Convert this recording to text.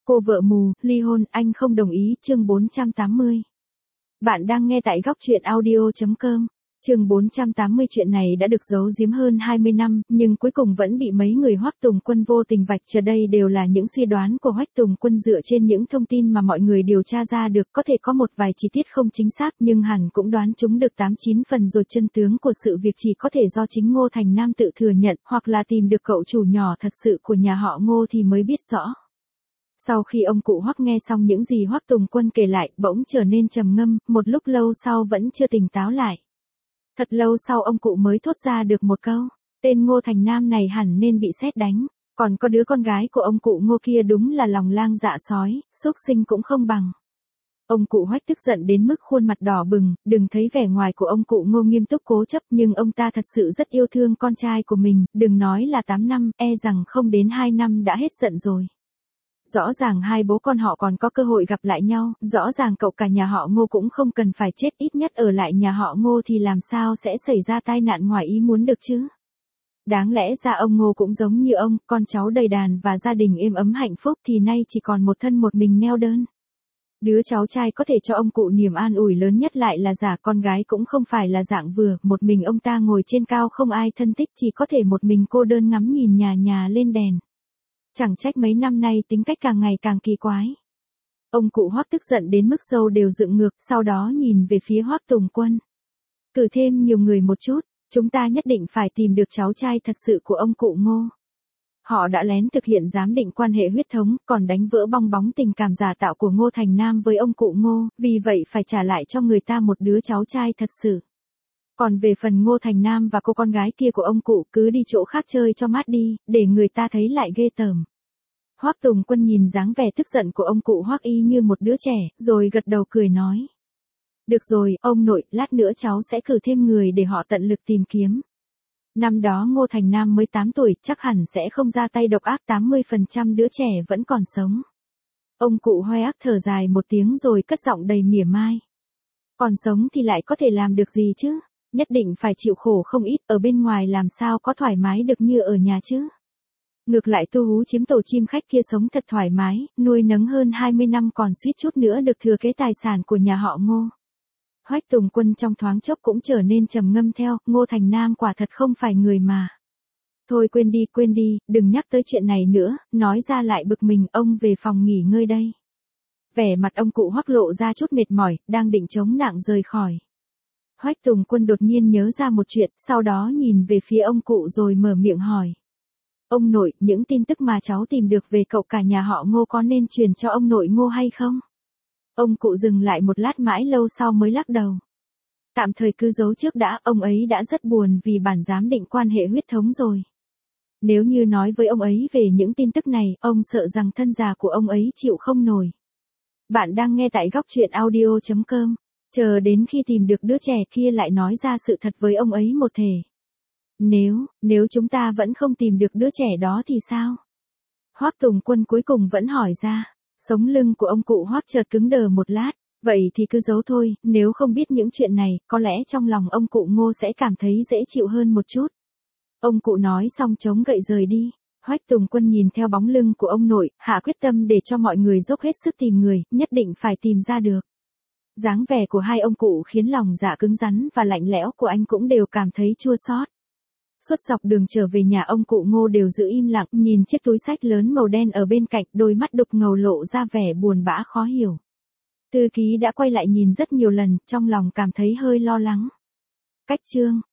Cô vợ mù, ly hôn, anh không đồng ý, chương 480. Bạn đang nghe tại góc truyện audio.com. Chương 480 chuyện này đã được giấu giếm hơn 20 năm, nhưng cuối cùng vẫn bị mấy người Hoắc Tùng Quân vô tình vạch trần. Đây đều là những suy đoán của Hoắc Tùng Quân dựa trên những thông tin mà mọi người điều tra ra được, có thể có một vài chi tiết không chính xác nhưng hẳn cũng đoán chúng được 8-9 phần rồi. Chân tướng của sự việc chỉ có thể do chính Ngô Thành Nam tự thừa nhận, hoặc là tìm được cậu chủ nhỏ thật sự của nhà họ Ngô thì mới biết rõ. Sau khi ông cụ Hoắc nghe xong những gì Hoắc Tùng Quân kể lại, bỗng trở nên trầm ngâm, một lúc lâu sau vẫn chưa tỉnh táo lại. Thật lâu sau ông cụ mới thốt ra được một câu, tên Ngô Thành Nam này hẳn nên bị sét đánh, còn có đứa con gái của ông cụ Ngô kia đúng là lòng lang dạ sói, xúc sinh cũng không bằng. Ông cụ Hoắc tức giận đến mức khuôn mặt đỏ bừng, đừng thấy vẻ ngoài của ông cụ Ngô nghiêm túc cố chấp nhưng ông ta thật sự rất yêu thương con trai của mình, đừng nói là 8 năm, e rằng không đến 2 năm đã hết giận rồi. Rõ ràng hai bố con họ còn có cơ hội gặp lại nhau, rõ ràng cậu cả nhà họ Ngô cũng không cần phải chết, ít nhất ở lại nhà họ Ngô thì làm sao sẽ xảy ra tai nạn ngoài ý muốn được chứ. Đáng lẽ ra ông Ngô cũng giống như ông, con cháu đầy đàn và gia đình êm ấm hạnh phúc thì nay chỉ còn một thân một mình neo đơn. Đứa cháu trai có thể cho ông cụ niềm an ủi lớn nhất lại là giả, con gái cũng không phải là dạng vừa, một mình ông ta ngồi trên cao không ai thân thích, chỉ có thể một mình cô đơn ngắm nhìn nhà lên đèn. Chẳng trách mấy năm nay tính cách càng ngày càng kỳ quái. Ông cụ Hoắc tức giận đến mức râu đều dựng ngược, sau đó nhìn về phía Hoắc Tùng Quân. Cử thêm nhiều người một chút, chúng ta nhất định phải tìm được cháu trai thật sự của ông cụ Ngô. Họ đã lén thực hiện giám định quan hệ huyết thống, còn đánh vỡ bong bóng tình cảm giả tạo của Ngô Thành Nam với ông cụ Ngô, vì vậy phải trả lại cho người ta một đứa cháu trai thật sự. Còn về phần Ngô Thành Nam và cô con gái kia của ông cụ, cứ đi chỗ khác chơi cho mát đi, để người ta thấy lại ghê tởm. Hoắc Tùng Quân nhìn dáng vẻ tức giận của ông cụ Hoắc y như một đứa trẻ, rồi gật đầu cười nói. Được rồi, ông nội, lát nữa cháu sẽ cử thêm người để họ tận lực tìm kiếm. Năm đó Ngô Thành Nam mới 8 tuổi, chắc hẳn sẽ không ra tay độc ác, 80% đứa trẻ vẫn còn sống. Ông cụ Hoắc thở dài một tiếng rồi cất giọng đầy mỉa mai. Còn sống thì lại có thể làm được gì chứ? Nhất định phải chịu khổ không ít, ở bên ngoài làm sao có thoải mái được như ở nhà chứ. Ngược lại Tu Hú chiếm tổ chim khách kia sống thật thoải mái, nuôi nấng hơn 20 năm còn suýt chút nữa được thừa kế tài sản của nhà họ Ngô. Hoắc Tùng Quân trong thoáng chốc cũng trở nên trầm ngâm theo, Ngô Thành Nam quả thật không phải người mà. Thôi quên đi, đừng nhắc tới chuyện này nữa, nói ra lại bực mình, ông về phòng nghỉ ngơi đây. Vẻ mặt ông cụ Hoắc lộ ra chút mệt mỏi, đang định chống nặng rời khỏi. Hoắc Tùng Quân đột nhiên nhớ ra một chuyện, sau đó nhìn về phía ông cụ rồi mở miệng hỏi. Ông nội, những tin tức mà cháu tìm được về cậu cả nhà họ Ngô có nên truyền cho ông nội Ngô hay không? Ông cụ dừng lại một lát mãi lâu sau mới lắc đầu. Tạm thời cứ giấu trước đã, ông ấy đã rất buồn vì bản giám định quan hệ huyết thống rồi. Nếu như nói với ông ấy về những tin tức này, ông sợ rằng thân già của ông ấy chịu không nổi. Bạn đang nghe tại góc truyện audio.com. Chờ đến khi tìm được đứa trẻ kia lại nói ra sự thật với ông ấy một thể. Nếu chúng ta vẫn không tìm được đứa trẻ đó thì sao? Hoắc Tùng Quân cuối cùng vẫn hỏi ra. Sống lưng của ông cụ Hoắc chợt cứng đờ một lát. Vậy thì cứ giấu thôi, nếu không biết những chuyện này, có lẽ trong lòng ông cụ Ngô sẽ cảm thấy dễ chịu hơn một chút. Ông cụ nói xong chống gậy rời đi. Hoắc Tùng Quân nhìn theo bóng lưng của ông nội, hạ quyết tâm để cho mọi người dốc hết sức tìm người, nhất định phải tìm ra được. Dáng vẻ của hai ông cụ khiến lòng dạ cứng rắn và lạnh lẽo của anh cũng đều cảm thấy chua xót. Suốt dọc đường trở về nhà ông cụ Ngô đều giữ im lặng, nhìn chiếc túi xách lớn màu đen ở bên cạnh, đôi mắt đục ngầu lộ ra vẻ buồn bã khó hiểu. Thư ký đã quay lại nhìn rất nhiều lần, trong lòng cảm thấy hơi lo lắng. Cách chương